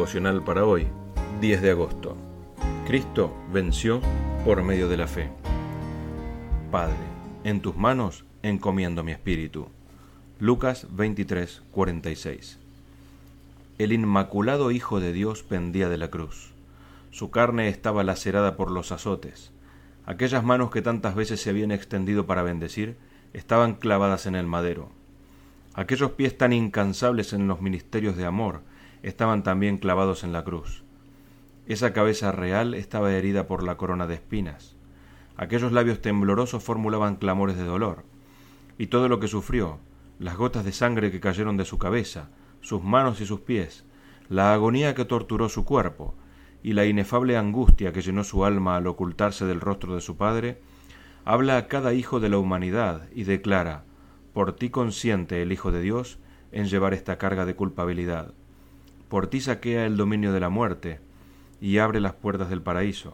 devocional para hoy, 10 de agosto. Cristo venció por medio de la fe. Padre, en tus manos encomiendo mi espíritu. Lucas 23:46. El inmaculado Hijo de Dios pendía de la cruz. Su carne estaba lacerada por los azotes. Aquellas manos que tantas veces se habían extendido para bendecir estaban clavadas en el madero. Aquellos pies tan incansables en los ministerios de amor estaban también clavados en la cruz. Esa cabeza real estaba herida por la corona de espinas. Aquellos labios temblorosos formulaban clamores de dolor. Y todo lo que sufrió, las gotas de sangre que cayeron de su cabeza, sus manos y sus pies, la agonía que torturó su cuerpo, y la inefable angustia que llenó su alma al ocultarse del rostro de su Padre, habla a cada hijo de la humanidad y declara: por ti consiente el Hijo de Dios en llevar esta carga de culpabilidad. Por ti saquea el dominio de la muerte y abre las puertas del paraíso.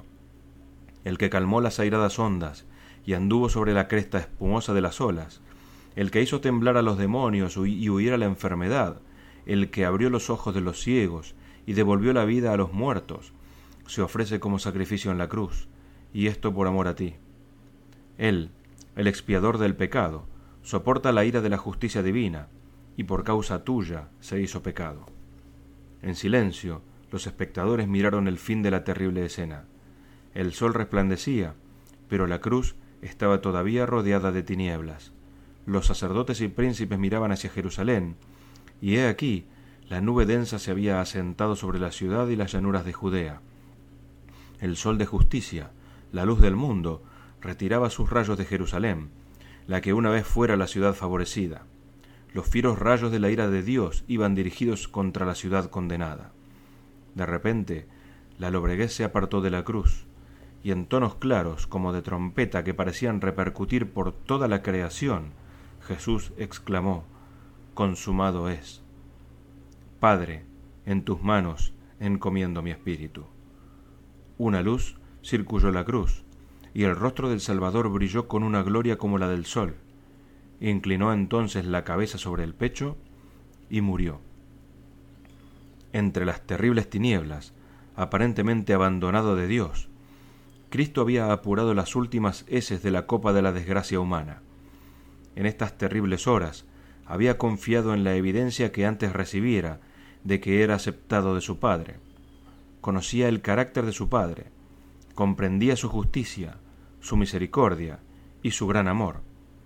El que calmó las airadas ondas y anduvo sobre la cresta espumosa de las olas, el que hizo temblar a los demonios y huir a la enfermedad, el que abrió los ojos de los ciegos y devolvió la vida a los muertos, se ofrece como sacrificio en la cruz, y esto por amor a ti. Él, el expiador del pecado, soporta la ira de la justicia divina, y por causa tuya se hizo pecado. En silencio, los espectadores miraron el fin de la terrible escena. El sol resplandecía, pero la cruz estaba todavía rodeada de tinieblas. Los sacerdotes y príncipes miraban hacia Jerusalén, y he aquí, la nube densa se había asentado sobre la ciudad y las llanuras de Judea. El sol de justicia, la luz del mundo, retiraba sus rayos de Jerusalén, la que una vez fuera la ciudad favorecida. Los fieros rayos de la ira de Dios iban dirigidos contra la ciudad condenada. De repente, la lobreguez se apartó de la cruz, y en tonos claros como de trompeta que parecían repercutir por toda la creación, Jesús exclamó: consumado es. Padre, en tus manos encomiendo mi espíritu. Una luz circulló la cruz, y el rostro del Salvador brilló con una gloria como la del sol. Inclinó entonces la cabeza sobre el pecho y murió. Entre las terribles tinieblas, aparentemente abandonado de Dios, Cristo había apurado las últimas heces de la copa de la desgracia humana. En estas terribles horas había confiado en la evidencia que antes recibiera de que era aceptado de su Padre. Conocía el carácter de su Padre, comprendía su justicia, su misericordia y su gran amor.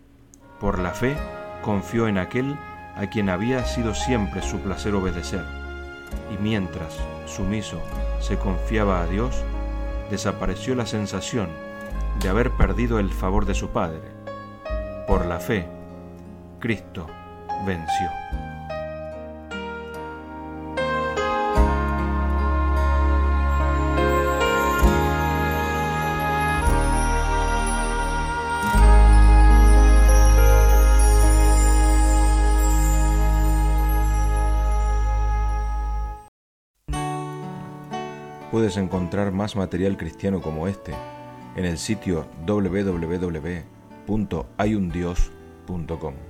Por la fe confió en aquel a quien había sido siempre su placer obedecer, y mientras, sumiso, se confiaba a Dios, desapareció la sensación de haber perdido el favor de su Padre. Por la fe, Cristo venció. Puedes encontrar más material cristiano como este en el sitio www.hayundios.com.